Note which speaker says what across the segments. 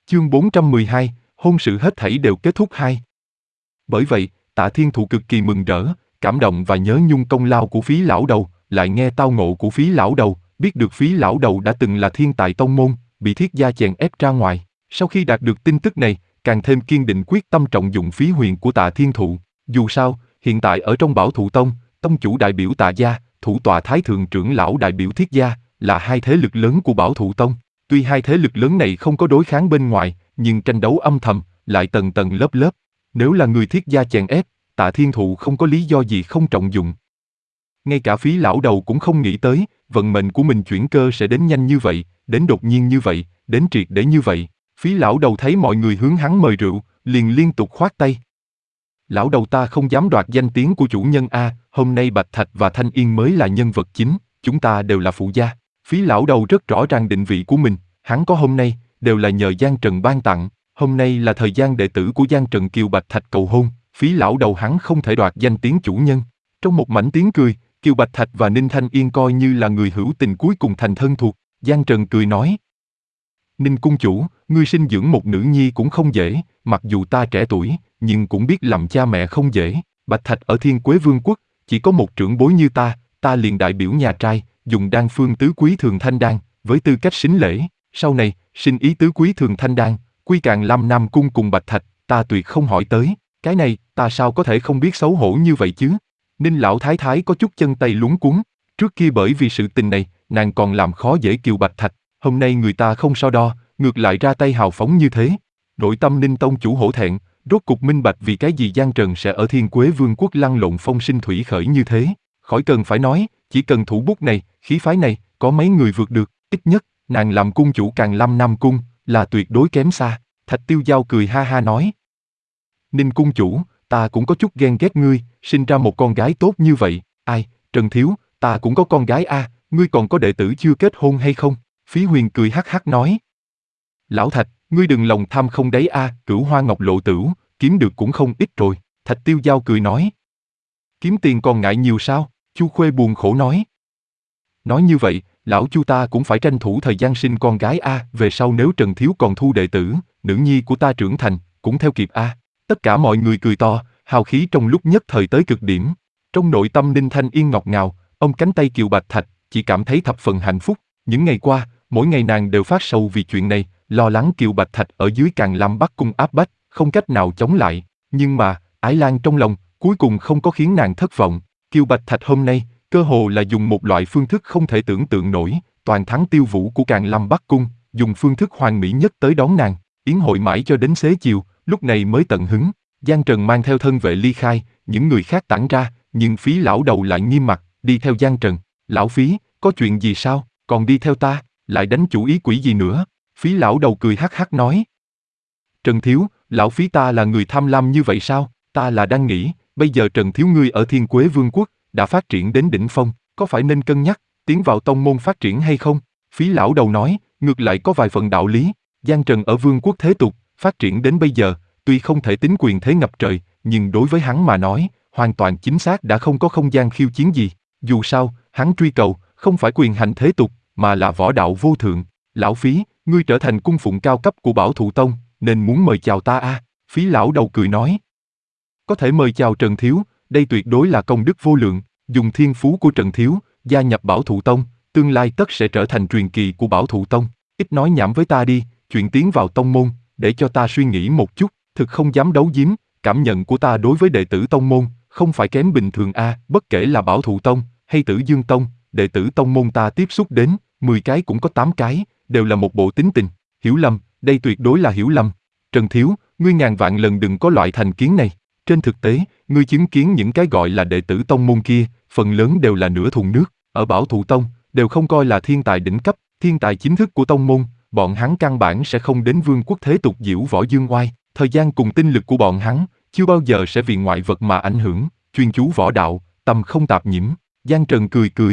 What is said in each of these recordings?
Speaker 1: Chương 412, hôn sự hết thảy đều kết thúc 2. Bởi vậy, Tạ Thiên Thụ cực kỳ mừng rỡ, cảm động và nhớ nhung công lao của Phí lão đầu, lại nghe tao ngộ của Phí lão đầu, biết được Phí lão đầu đã từng là thiên tài tông môn, bị Thiết gia chèn ép ra ngoài. Sau khi đạt được tin tức này, càng thêm kiên định quyết tâm trọng dụng Phí Huyền của Tạ Thiên Thụ. Dù sao, hiện tại ở trong Bảo Thụ Tông, tông chủ đại biểu Tạ gia, thủ tọa Thái thượng trưởng lão đại biểu Thiết gia, là hai thế lực lớn của Bảo Thụ Tông. Tuy hai thế lực lớn này không có đối kháng bên ngoài, nhưng tranh đấu âm thầm, lại tầng tầng lớp lớp. Nếu là người Thiết gia chèn ép, Tạ Thiên Thụ không có lý do gì không trọng dụng. Ngay cả Phí lão đầu cũng không nghĩ tới, vận mệnh của mình chuyển cơ sẽ đến nhanh như vậy, đến đột nhiên như vậy, đến triệt để như vậy. Phí lão đầu thấy mọi người hướng hắn mời rượu, liền liên tục khoát tay. Lão đầu ta không dám đoạt danh tiếng của chủ nhân a, hôm nay Bạch Thạch và Thanh Yên mới là nhân vật chính, chúng ta đều là phụ gia. Phí lão đầu rất rõ ràng định vị của mình, hắn có hôm nay, đều là nhờ Giang Trần ban tặng, hôm nay là thời gian đệ tử của Giang Trần Kiều Bạch Thạch cầu hôn, Phí lão đầu hắn không thể đoạt danh tiếng chủ nhân. Trong một mảnh tiếng cười, Kiều Bạch Thạch và Ninh Thanh Yên coi như là người hữu tình cuối cùng thành thân thuộc, Giang Trần cười nói. Ninh cung chủ, ngươi sinh dưỡng một nữ nhi cũng không dễ, mặc dù ta trẻ tuổi, nhưng cũng biết làm cha mẹ không dễ. Bạch Thạch ở Thiên Quế Vương quốc, chỉ có một trưởng bối như ta liền đại biểu nhà trai, dùng đan phương tứ quý thường thanh đan, với tư cách sính lễ. Sau này, sinh ý tứ quý thường thanh đan, quy Càn Lam Nam cung cùng Bạch Thạch, ta tuyệt không hỏi tới. Cái này, ta sao có thể không biết xấu hổ như vậy chứ? Ninh lão thái thái có chút chân tay luống cuống. Trước kia bởi vì sự tình này, nàng còn làm khó dễ Kiều Bạch Thạch. Hôm nay người ta không so đo, ngược lại ra tay hào phóng như thế. Nội tâm Ninh tông chủ hổ thẹn, rốt cục minh bạch vì cái gì Giang Trần sẽ ở Thiên Quế Vương quốc lăn lộn phong sinh thủy khởi như thế. Khỏi cần phải nói, chỉ cần thủ bút này, khí phái này, có mấy người vượt được, ít nhất, nàng làm cung chủ Càn Lam Nam cung, là tuyệt đối kém xa. Thạch Tiêu Giao cười ha ha nói. Ninh cung chủ, ta cũng có chút ghen ghét ngươi, sinh ra một con gái tốt như vậy. Ai, Trần Thiếu, ta cũng có con gái a, ngươi còn có đệ tử chưa kết hôn hay không? Phí Huyền cười hắc hắc nói. Lão Thạch, ngươi đừng lòng tham không đấy a, Cửu Hoa Ngọc Lộ Tửu, kiếm được cũng không ít rồi. Thạch Tiêu Giao cười nói. Kiếm tiền còn ngại nhiều sao? Chu Khuê buồn khổ nói. Nói như vậy, lão Chu ta cũng phải tranh thủ thời gian sinh con gái a, về sau nếu Trần Thiếu còn thu đệ tử, nữ nhi của ta trưởng thành, cũng theo kịp a. Tất cả mọi người cười to, hào khí trong lúc nhất thời tới cực điểm. Trong nội tâm Ninh Thanh Yên ngọt ngào, ôm cánh tay Kiều Bạch Thạch, chỉ cảm thấy thập phần hạnh phúc. Những ngày qua, mỗi ngày nàng đều phát sầu vì chuyện này, lo lắng Kiều Bạch Thạch ở dưới Càn Lam Bắc cung áp bách, không cách nào chống lại. Nhưng mà, ái lan trong lòng, cuối cùng không có khiến nàng thất vọng. Kiều Bạch Thạch hôm nay, cơ hồ là dùng một loại phương thức không thể tưởng tượng nổi, toàn thắng Tiêu Vũ của Càn Lam Bắc cung, dùng phương thức hoàn mỹ nhất tới đón nàng. Yến hội mãi cho đến xế chiều, lúc này mới tận hứng. Giang Trần mang theo thân vệ ly khai, những người khác tản ra, nhưng Phí lão đầu lại nghiêm mặt, đi theo Giang Trần. Lão Phí, có chuyện gì sao, còn đi theo ta, lại đánh chủ ý quỷ gì nữa? Phí lão đầu cười hắc hắc nói. Trần Thiếu, lão Phí ta là người tham lam như vậy sao? Ta là đang nghĩ, bây giờ Trần Thiếu ngươi ở Thiên Quế Vương quốc, đã phát triển đến đỉnh phong, có phải nên cân nhắc, tiến vào tông môn phát triển hay không? Phí lão đầu nói, ngược lại có vài phần đạo lý. Giang Trần ở Vương quốc thế tục, phát triển đến bây giờ, tuy không thể tính quyền thế ngập trời, nhưng đối với hắn mà nói, hoàn toàn chính xác đã không có không gian khiêu chiến gì. Dù sao, hắn truy cầu, không phải quyền hành thế tục, mà là võ đạo vô thượng. Lão Phí, ngươi trở thành cung phụng cao cấp của Bảo Thụ Tông, nên muốn mời chào ta a. Phí lão đầu cười nói. Có thể mời chào Trần Thiếu, đây tuyệt đối là công đức vô lượng, dùng thiên phú của Trần Thiếu, gia nhập Bảo Thụ Tông, tương lai tất sẽ trở thành truyền kỳ của Bảo Thụ Tông. Ít nói nhảm với ta đi, chuyện tiến vào tông môn, để cho ta suy nghĩ một chút, thực không dám đấu giếm, cảm nhận của ta đối với đệ tử tông môn, không phải kém bình thường a, bất kể là Bảo Thụ Tông, hay Tử Dương Tông, đệ tử tông môn ta tiếp xúc đến, 10 cái cũng có 8 cái, đều là một bộ tính tình, hiểu lầm, đây tuyệt đối là hiểu lầm. Trần Thiếu, ngươi ngàn vạn lần đừng có loại thành kiến này. Trên thực tế, ngươi chứng kiến những cái gọi là đệ tử tông môn kia, phần lớn đều là nửa thùng nước, ở Bảo Thụ Tông, đều không coi là thiên tài đỉnh cấp, thiên tài chính thức của tông môn, bọn hắn căn bản sẽ không đến Vương quốc thế tục diễu võ dương oai, thời gian cùng tinh lực của bọn hắn, chưa bao giờ sẽ vì ngoại vật mà ảnh hưởng, chuyên chú võ đạo, tâm không tạp nhiễm. Giang Trần cười cười.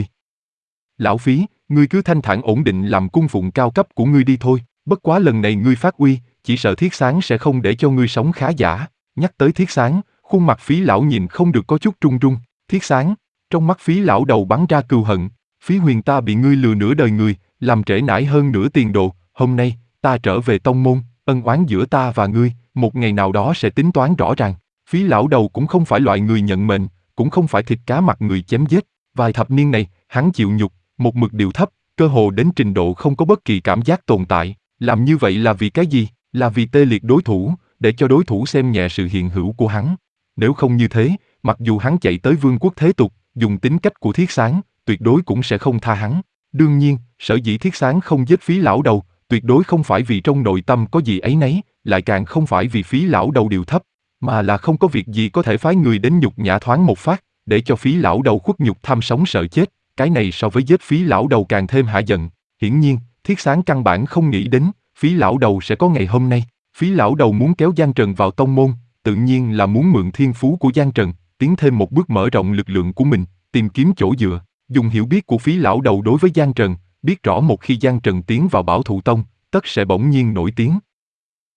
Speaker 1: Lão Phí, ngươi cứ thanh thản ổn định làm cung phụng cao cấp của ngươi đi thôi, bất quá lần này ngươi phát uy, chỉ sợ Thiết Sáng sẽ không để cho ngươi sống khá giả. Nhắc tới Thiết Sáng, khuôn mặt Phí lão nhìn không được có chút run run. Thiết Sáng, trong mắt Phí lão đầu bắn ra cừu hận. Phí Huyền ta bị ngươi lừa nửa đời người, làm trễ nải hơn nửa tiền đồ. Hôm nay, ta trở về tông môn, ân oán giữa ta và ngươi, một ngày nào đó sẽ tính toán rõ ràng. Phí lão đầu cũng không phải loại người nhận mệnh, cũng không phải thịt cá mặt người chém giết. Vài thập niên này, hắn chịu nhục, một mực điều thấp, cơ hồ đến trình độ không có bất kỳ cảm giác tồn tại. Làm như vậy là vì cái gì? Là vì tê liệt đối thủ, để cho đối thủ xem nhẹ sự hiện hữu của hắn. Nếu không như thế, mặc dù hắn chạy tới vương quốc thế tục, dùng tính cách của Thiết Sáng, tuyệt đối cũng sẽ không tha hắn. Đương nhiên, sở dĩ Thiết Sáng không giết Phí lão đầu, tuyệt đối không phải vì trong nội tâm có gì ấy nấy, lại càng không phải vì Phí lão đầu điều thấp, mà là không có việc gì có thể phái người đến nhục nhã thoáng một phát, để cho Phí lão đầu khuất nhục tham sống sợ chết, cái này so với giết Phí lão đầu càng thêm hả giận. Hiển nhiên, Thiết Sáng căn bản không nghĩ đến, Phí lão đầu sẽ có ngày hôm nay. Phí lão đầu muốn kéo Giang Trần vào tông môn, tự nhiên là muốn mượn thiên phú của Giang Trần, tiến thêm một bước mở rộng lực lượng của mình, tìm kiếm chỗ dựa. Dùng hiểu biết của Phí lão đầu đối với Giang Trần, biết rõ một khi Giang Trần tiến vào Bảo Thụ Tông, tất sẽ bỗng nhiên nổi tiếng,